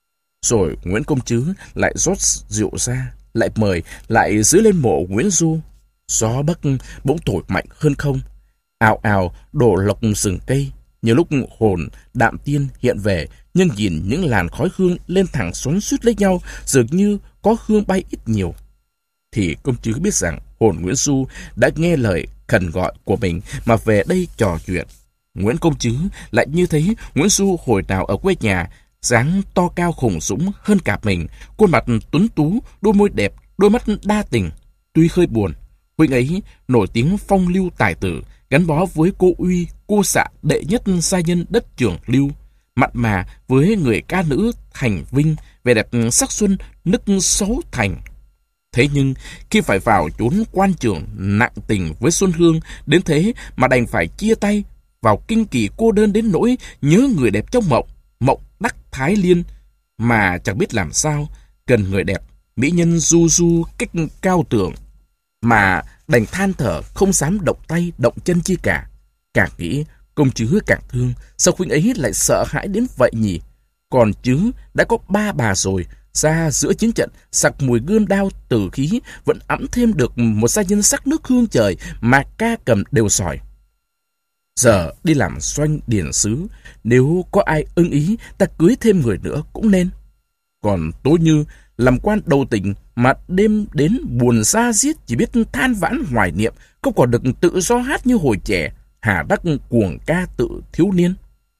[SPEAKER 1] Rồi Nguyễn Công Trứ lại rót rượu ra, lại mời, lại dưới lên mộ Nguyễn Du. Gió bắc bỗng thổi mạnh hơn không, ào ào đổ lộc rừng cây. Nhiều lúc hồn đạm tiên hiện về, nhưng nhìn những làn khói hương lên thẳng xoắn suýt lấy nhau, dường như có hương bay ít nhiều, thì công chứ biết rằng hồn Nguyễn Du đã nghe lời khẩn gọi của mình mà về đây trò chuyện. Nguyễn Công Trứ lại như thấy Nguyễn Du hồi nào ở quê nhà, dáng to cao khủng dũng hơn cả mình, khuôn mặt tuấn tú, đôi môi đẹp, đôi mắt đa tình. Tuy hơi buồn, huynh ấy nổi tiếng phong lưu tài tử, gắn bó với cô Uy, cô xạ đệ nhất gia nhân đất Trường Lưu, mặn mà với người ca nữ Thành Vinh, vẻ đẹp sắc xuân nức xấu thành. Thế nhưng khi phải vào chốn quan trường nặng tình với Xuân Hương đến thế mà đành phải chia tay, vào kinh kỳ cô đơn đến nỗi nhớ người đẹp trong mộng, mộng đắc Thái Liên, mà chẳng biết làm sao, cần người đẹp, mỹ nhân du du cách cao tưởng, mà đành than thở không dám động tay động chân chi cả. Càng nghĩ công chứ càng thương, sao huynh ấy lại sợ hãi đến vậy nhỉ? Còn chứ đã có ba bà rồi, ra giữa chiến trận sặc mùi gươm đao tử khí, vẫn ẵm thêm được một gia nhân sắc nước hương trời mà ca cầm đều sỏi. Giờ đi làm doanh điển sứ, nếu có ai ưng ý, ta cưới thêm người nữa cũng nên. Còn Tố Như làm quan đầu tỉnh mà đêm đến buồn ra giết, chỉ biết than vãn hoài niệm, không còn được tự do hát như hồi trẻ, hà đắc cuồng ca tự thiếu niên.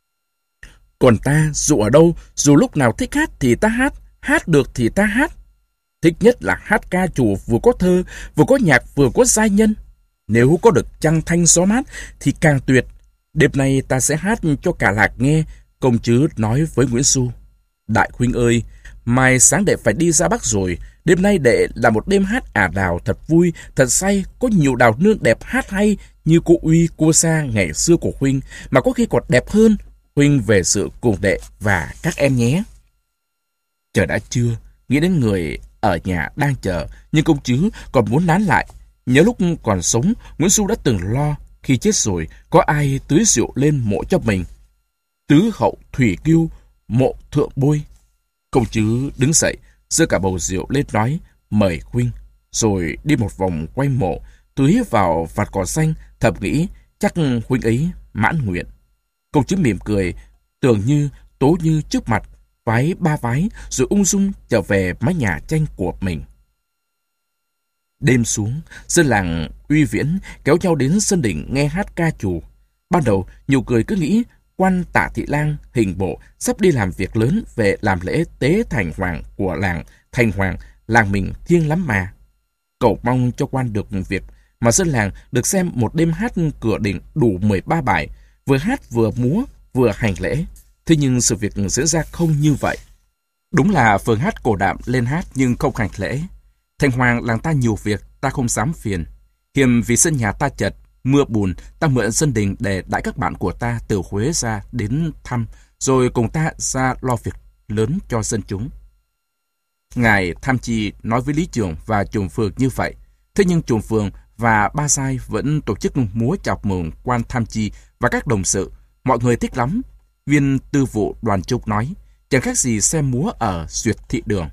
[SPEAKER 1] Còn ta dù ở đâu, dù lúc nào thích hát thì ta hát, hát được thì ta hát. Thích nhất là hát ca trù, vừa có thơ, vừa có nhạc, vừa có giai nhân. Nếu có được trăng thanh gió mát thì càng tuyệt. Đêm nay ta sẽ hát cho cả lạc nghe. Công chứ nói với Nguyễn Du: đại huynh ơi, mai sáng đệ phải đi ra Bắc rồi. Đêm nay đệ là một đêm hát ả đào thật vui, thật say. Có nhiều đào nương đẹp hát hay như cô Uy, cô Sa ngày xưa của huynh, mà có khi còn đẹp hơn. Huynh về sự cùng đệ và các em nhé. Trời đã trưa, nghĩ đến người ở nhà đang chờ, nhưng công chứ còn muốn nán lại. Nhớ lúc còn sống, Nguyễn Du đã từng lo khi chết rồi có ai tưới rượu lên mộ cho mình. Tứ hậu thủy kiêu, mộ thượng bôi. Công chứ đứng dậy, giơ cả bầu rượu lên nói: mời huynh. Rồi đi một vòng quanh mộ, tưới vào vạt cỏ xanh, thầm nghĩ chắc huynh ấy mãn nguyện. Công chứ mỉm cười, tưởng như Tố Như trước mặt, vái ba vái, rồi ung dung trở về mái nhà tranh của mình. Đêm xuống, dân làng Uy Viễn kéo nhau đến sân đỉnh nghe hát ca trù. Ban đầu, nhiều người cứ nghĩ quan Tạ Thị Lang hình bộ sắp đi làm việc lớn về làm lễ tế thành hoàng của làng Thành Hoàng, làng mình thiêng lắm mà. Cầu mong cho quan được việc, mà dân làng được xem một đêm hát cửa đỉnh đủ mười ba bài, vừa hát vừa múa, vừa hành lễ. Thế nhưng sự việc diễn ra không như vậy. Đúng là Phượng hát cổ đạm lên hát nhưng không hành lễ. Thành hoàng làng ta nhiều việc, ta không dám phiền. Hiềm vì sân nhà ta chật, mưa bùn, ta mượn sân đình để đãi các bạn của ta từ Huế ra đến thăm, rồi cùng ta ra lo việc lớn cho dân chúng. Ngài Tham Chi nói với Lý Trường và Trùng Phường như vậy. Thế nhưng Trùng Phường và Ba Sai vẫn tổ chức múa chào mừng quan Tham Chi và các đồng sự. Mọi người thích lắm. Viên tư vụ Đoàn Trúc nói, chẳng khác gì xem múa ở Duyệt Thị Đường.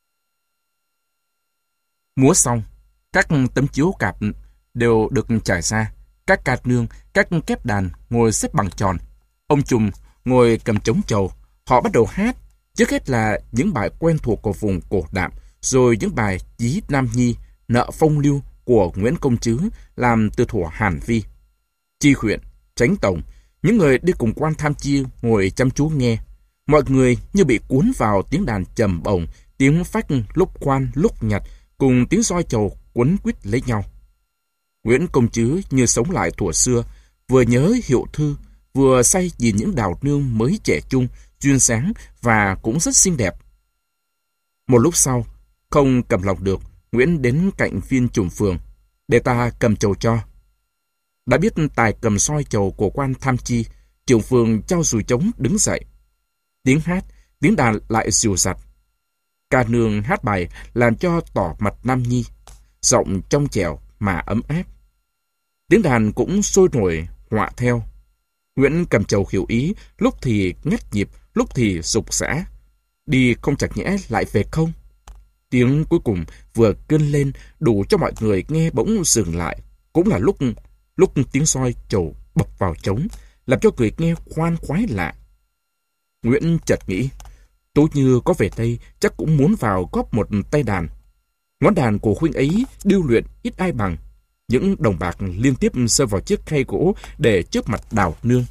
[SPEAKER 1] Múa xong, các tấm chiếu cạp đều được trải ra. Các cạt nương, các kép đàn ngồi xếp bằng tròn. Ông Trùm ngồi cầm trống trầu. Họ bắt đầu hát. Trước hết là những bài quen thuộc của vùng cổ đạm, rồi những bài Chí Nam Nhi, Nợ Phong Lưu của Nguyễn Công Trứ làm từ thuở Hàn Vi. Chi huyện, Chánh Tổng, những người đi cùng quan Tham Chi ngồi chăm chú nghe. Mọi người như bị cuốn vào tiếng đàn trầm bổng, tiếng phách lúc khoan lúc nhặt, cùng tiếng roi trầu quấn quýt lấy nhau. Nguyễn Công Trứ như sống lại thuở xưa, vừa nhớ Hiệu Thư, vừa say nhìn những đào nương mới trẻ trung, duyên dáng và cũng rất xinh đẹp. Một lúc sau, không cầm lòng được, Nguyễn đến cạnh Viên Trùng Phường, để ta cầm trầu cho. Đã biết tài cầm soi trầu của quan Tham Chi, Trùng Phường trao dùi trống đứng dậy. Tiếng hát, tiếng đàn lại dịu dặt. Ca nương hát bài làm cho tỏ mặt nam nhi, giọng trong trẻo mà ấm áp. Tiếng đàn cũng sôi nổi họa theo. Nguyễn cầm trầu hiểu ý, lúc thì ngắt nhịp, lúc thì rục rã. Đi không chặt nhẽ lại về không? Tiếng cuối cùng vừa cơn lên đủ cho mọi người nghe bỗng dừng lại. Cũng là lúc lúc tiếng soi trầu bập vào trống, làm cho người nghe khoan khoái lạ. Nguyễn chợt nghĩ, Tố Như có về đây chắc cũng muốn vào góp một tay đàn. Ngón đàn của huynh ấy điêu luyện ít ai bằng. Những đồng bạc liên tiếp sơ vào chiếc khay gỗ để trước mặt đào nương.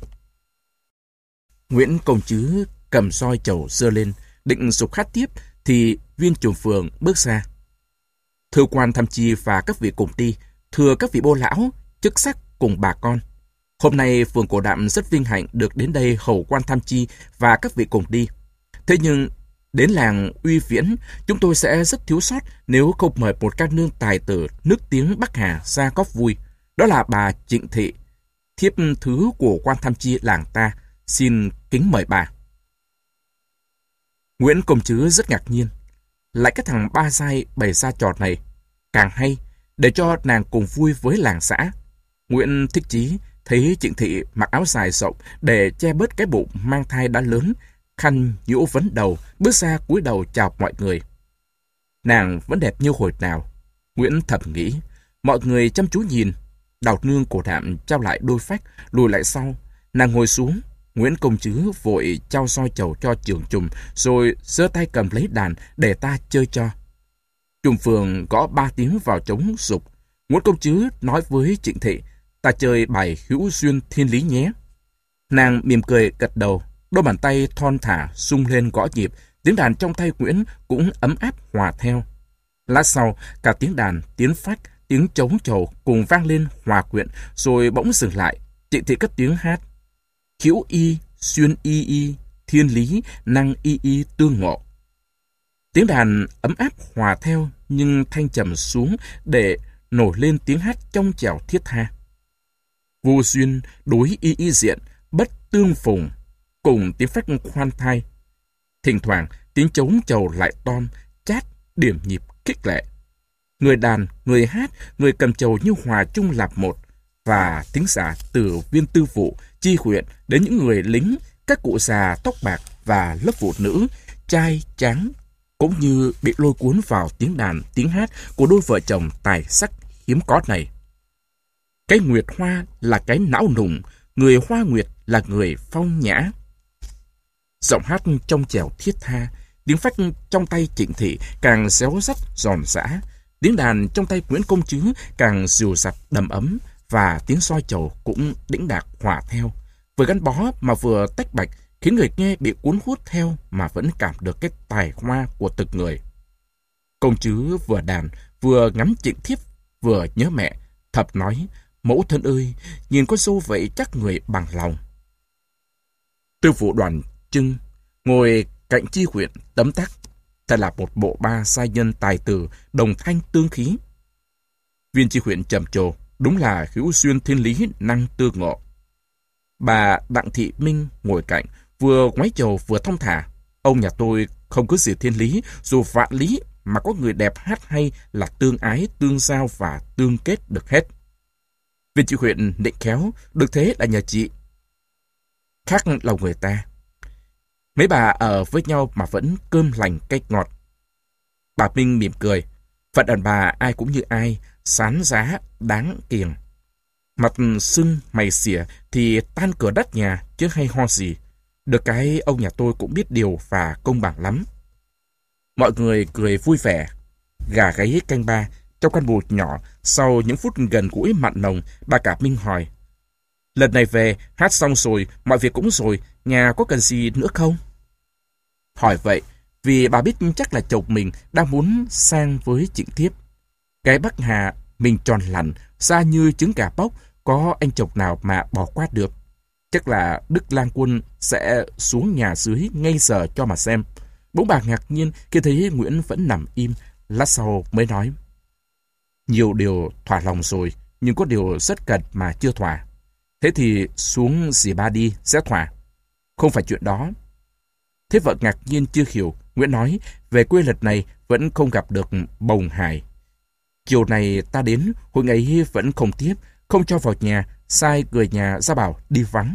[SPEAKER 1] Nguyễn Công Trứ cầm soi trầu giơ lên, định dục hát tiếp thì Viên Trùng Phường bước ra. Thưa quan Tham Chi và các vị cùng đi, thưa các vị bô lão, chức sắc cùng bà con. Hôm nay phường Cổ Đạm rất vinh hạnh được đến đây hầu quan Tham Chi và các vị cùng đi. Thế nhưng đến làng Uy Viễn, chúng tôi sẽ rất thiếu sót nếu không mời một ca nương tài tử nước tiếng Bắc Hà ra góp vui. Đó là bà Trịnh Thị, thiếp thứ của quan Tham Chi làng ta. Xin kính mời bà. Nguyễn Công Trứ rất ngạc nhiên. Lại cái thằng Ba Sai bày ra trò này. Càng hay, để cho nàng cùng vui với làng xã. Nguyễn thích chí thấy Trịnh Thị mặc áo dài rộng để che bớt cái bụng mang thai đã lớn, khăn nhũ vấn đầu, bước ra cúi đầu chào mọi người. Nàng vẫn đẹp như hồi nào. Nguyễn thầm nghĩ. Mọi người chăm chú nhìn. Đào nương Cổ Đạm trao lại đôi phách, lùi lại sau. Nàng ngồi xuống. Nguyễn Công Trứ vội trao soi trầu cho Trường Trùm, rồi giơ tay cầm lấy đàn để ta chơi cho. Trùng Phường gõ ba tiếng vào trống dục. Nguyễn Công Trứ nói với Trịnh Thị, ta chơi bài Hữu Duyên Thiên Lý nhé. Nàng mỉm cười gật đầu, đôi bàn tay thon thả sung lên gõ nhịp, tiếng đàn trong tay Nguyễn cũng ấm áp hòa theo. Lát sau, cả tiếng đàn, tiếng phách, tiếng trống trầu cùng vang lên hòa quyện, rồi bỗng dừng lại. Trịnh Thị cất tiếng hát. Hữu y, xuyên y y, thiên lý, năng y y tương ngộ. Tiếng đàn ấm áp hòa theo nhưng thanh trầm xuống để nổi lên tiếng hát trong trẻo thiết tha. Vô duyên đối y y diện, bất tương phùng, cùng tiếng phách khoan thai. Thỉnh thoảng tiếng trống trầu lại tom, chát, điểm nhịp khích lệ. Người đàn, người hát, người cầm trầu như hòa chung làm một. Và tiếng xả từ Viên Tư Vụ, Chi huyện đến những người lính, các cụ già tóc bạc và lớp phụ nữ, trai, tráng, cũng như bị lôi cuốn vào tiếng đàn, tiếng hát của đôi vợ chồng tài sắc hiếm có này. Cái Nguyệt Hoa là cái não nùng, người Hoa Nguyệt là người phong nhã. Giọng hát trong trẻo thiết tha, tiếng phách trong tay Trịnh Thị càng réo rắt giòn giã, tiếng đàn trong tay Nguyễn Công Trứ càng dịu dặt đầm ấm, và tiếng soi trầu cũng đĩnh đạc hòa theo, vừa gắn bó mà vừa tách bạch, khiến người nghe bị cuốn hút theo mà vẫn cảm được cái tài hoa của từng người. Công Trứ vừa đàn, vừa ngắm Trịnh thiếp, vừa nhớ mẹ, thập nói, mẫu thân ơi, nhìn con dâu vậy chắc người bằng lòng. Tư vụ Đoàn Trưng ngồi cạnh Chi huyện tấm tắc. Thật là một bộ ba sai nhân tài tử, đồng thanh tương khí. Viên Chi huyện trầm trồ, đúng là hữu duyên thiên lý năng tư ngộ. Bà Đặng Thị Minh ngồi cạnh, vừa ngoái chầu vừa thong thả. Ông nhà tôi không có gì thiên lý, dù vạn lý mà có người đẹp hát hay là tương ái, tương giao và tương kết được hết. Viên Chi huyện định khéo, được thế là nhờ chị. Khác lòng người ta. Mấy bà ở với nhau mà vẫn cơm lành cay ngọt. Bà Minh mỉm cười. Phận đàn bà ai cũng như ai, sán giá, đáng kiềng. Mặt sưng mày xỉa thì tan cửa đất nhà, chứ hay ho gì. Được cái ông nhà tôi cũng biết điều và công bằng lắm. Mọi người cười vui vẻ. Gà gáy canh ba, trong căn bụt nhỏ, sau những phút gần gũi mặn nồng, bà cả Minh hỏi. Lần này về, hát xong rồi, mọi việc cũng rồi, nhà có cần gì nữa không? Hỏi vậy, vì bà biết chắc là chồng mình đang muốn sang với Trịnh Thiếp. Cái Bắc Hà, mình tròn lành, xa như trứng gà bóc, có anh chồng nào mà bỏ qua được. Chắc là Đức Lang Quân sẽ xuống nhà dưới ngay giờ cho mà xem. Bỗng bà ngạc nhiên khi thấy Nguyễn vẫn nằm im, lát sau mới nói. Nhiều điều thỏa lòng rồi, nhưng có điều rất cần mà chưa thỏa. Thế thì xuống dì ba đi, sẽ thỏa. Không phải chuyện đó. Thế vợ ngạc nhiên chưa hiểu, Nguyễn nói, về quê lần này vẫn không gặp được Bồng Hải. Chiều này ta đến, hồi ấy vẫn không tiếp, không cho vào nhà, sai người nhà ra bảo đi vắng.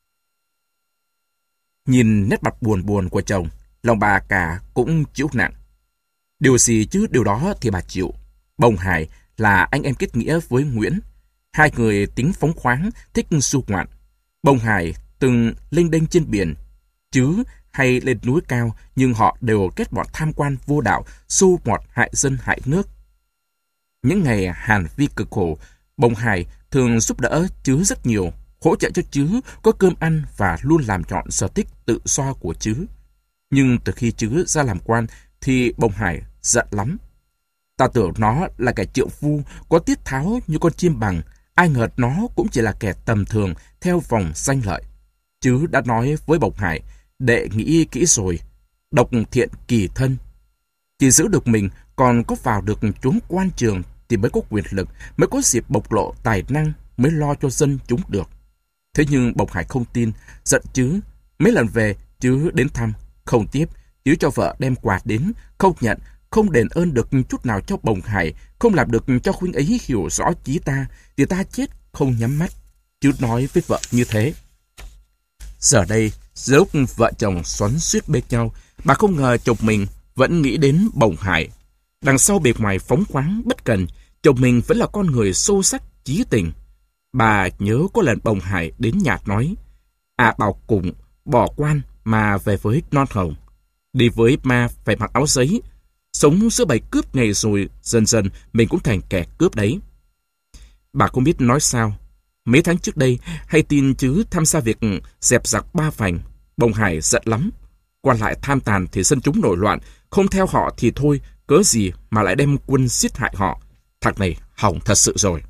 [SPEAKER 1] Nhìn nét mặt buồn buồn của chồng, lòng bà cả cũng chịu nặng. Điều gì chứ điều đó thì bà chịu. Bồng Hải là anh em kết nghĩa với Nguyễn. Hai người tính phóng khoáng, thích du ngoạn. Bồng Hải từng lênh đênh trên biển, chứ hay lên núi cao, nhưng họ đều kết bọn tham quan vô đạo, xô mọt hại dân hại nước. Những ngày Hàn Vi cực khổ, Bồng Hải thường giúp đỡ Chứ rất nhiều, hỗ trợ cho Chứ có cơm ăn và luôn làm trọn sở thích tự do của Chứ. Nhưng từ khi Chứ ra làm quan thì Bồng Hải giận lắm. Ta tưởng nó là kẻ triệu phu, có tiết tháo như con chim bằng, ai ngờ nó cũng chỉ là kẻ tầm thường theo vòng danh lợi. Chứ đã nói với Bồng Hải, đệ nghĩ kỹ rồi, độc thiện kỳ thân. Chỉ giữ được mình, còn có vào được chốn quan trường thì mới có quyền lực, mới có dịp bộc lộ tài năng, mới lo cho dân chúng được. Thế nhưng Bồng Hải không tin, giận Chứ. Mấy lần về, Chứ đến thăm, không tiếp. Chứ cho vợ đem quà đến, không nhận, không đền ơn được chút nào cho Bồng Hải, không làm được cho huynh ấy hiểu rõ chí ta, thì ta chết không nhắm mắt. Chứ nói với vợ như thế. Giờ đây, lúc vợ chồng xoắn xuýt bên nhau, bà không ngờ chồng mình vẫn nghĩ đến Bồng Hải. Đằng sau bề ngoài phóng khoáng bất cần, chồng mình vẫn là con người sâu sắc chí tình. Bà nhớ có lần Bồng Hải đến nhạt nói, à bảo cùng bỏ quan mà về với non hồng, đi với ma phải mặc áo giấy, sống giữa bầy cướp ngày rồi dần dần mình cũng thành kẻ cướp đấy. Bà không biết nói sao. Mấy tháng trước đây hay tin Chứ tham gia việc dẹp giặc Ba Vành, Bồng Hải giận lắm. Quan lại tham tàn thì dân chúng nổi loạn, không theo họ thì thôi, cớ gì mà lại đem quân giết hại họ. Thằng này hỏng thật sự rồi.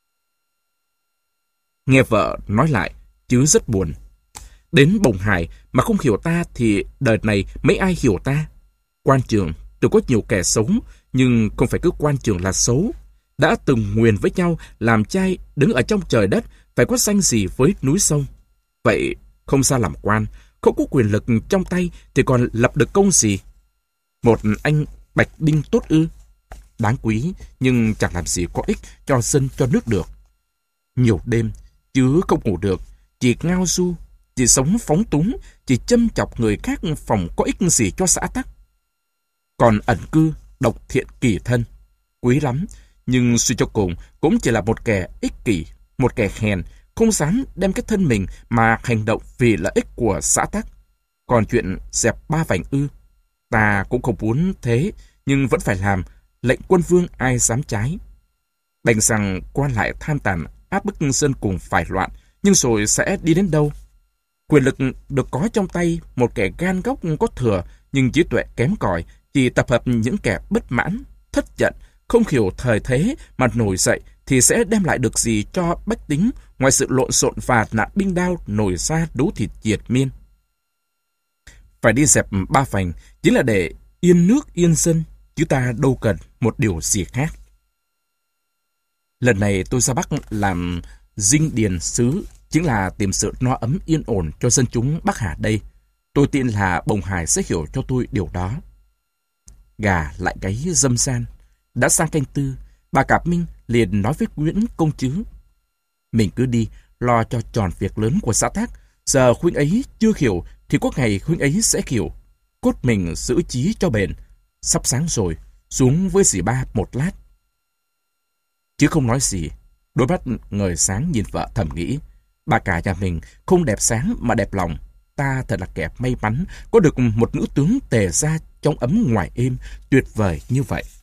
[SPEAKER 1] Nghe vợ nói lại, Chứ rất buồn. Đến Bồng Hải mà không hiểu ta thì đời này mấy ai hiểu ta. Quan trường từng có nhiều kẻ xấu, nhưng không phải cứ quan trường là xấu. Đã từng nguyền với nhau làm trai đứng ở trong trời đất, phải có danh gì với núi sông. Vậy không ra làm quan, không có quyền lực trong tay thì còn lập được công gì? Một anh bạch đinh tốt ư? Đáng quý, nhưng chẳng làm gì có ích cho dân cho nước được. Nhiều đêm, Chứ không ngủ được, chỉ ngao du, chỉ sống phóng túng, chỉ châm chọc người khác phòng có ích gì cho xã tắc. Còn ẩn cư, độc thiện kỳ thân, quý lắm, nhưng suy cho cùng cũng chỉ là một kẻ ích kỷ, một kẻ hèn, không dám đem cái thân mình mà hành động vì lợi ích của xã tắc. Còn chuyện dẹp Ba Vành ư, ta cũng không muốn thế, nhưng vẫn phải làm, lệnh quân vương ai dám trái. Đành rằng quan lại tham tàn áp bức dân cùng phải loạn, nhưng rồi sẽ đi đến đâu? Quyền lực được có trong tay một kẻ gan góc có thừa, nhưng trí tuệ kém cỏi, chỉ tập hợp những kẻ bất mãn, thất trận, không hiểu thời thế mà nổi dậy thì sẽ đem lại được gì cho bách tính ngoài sự lộn xộn và nạn binh đao nổi ra đấu thịt triệt miên. Phải đi dẹp Ba Phành chính là để yên nước yên dân, chứ ta đâu cần một điều gì khác. Lần này tôi ra Bắc làm dinh điền sứ, chính là tìm sự no ấm yên ổn cho dân chúng Bắc Hà đây. Tôi tin là Bồng Hải sẽ hiểu cho tôi điều đó. Gà lại gáy dâm san. Đã sang canh tư, bà Cạp Minh liền nói với Nguyễn công chứ: mình cứ đi, lo cho tròn việc lớn của xã Thác. Giờ Khuynh ấy chưa hiểu, thì có ngày Khuynh ấy sẽ hiểu. Cốt mình giữ chí cho bền. Sắp sáng rồi, xuống với dì Ba một lát. Chứ không nói gì. Đôi mắt ngời sáng nhìn vợ thầm nghĩ: bà cả nhà mình không đẹp sáng mà đẹp lòng. Ta thật là kẻ may mắn có được một nữ tướng tề gia trong ấm ngoài êm tuyệt vời như vậy.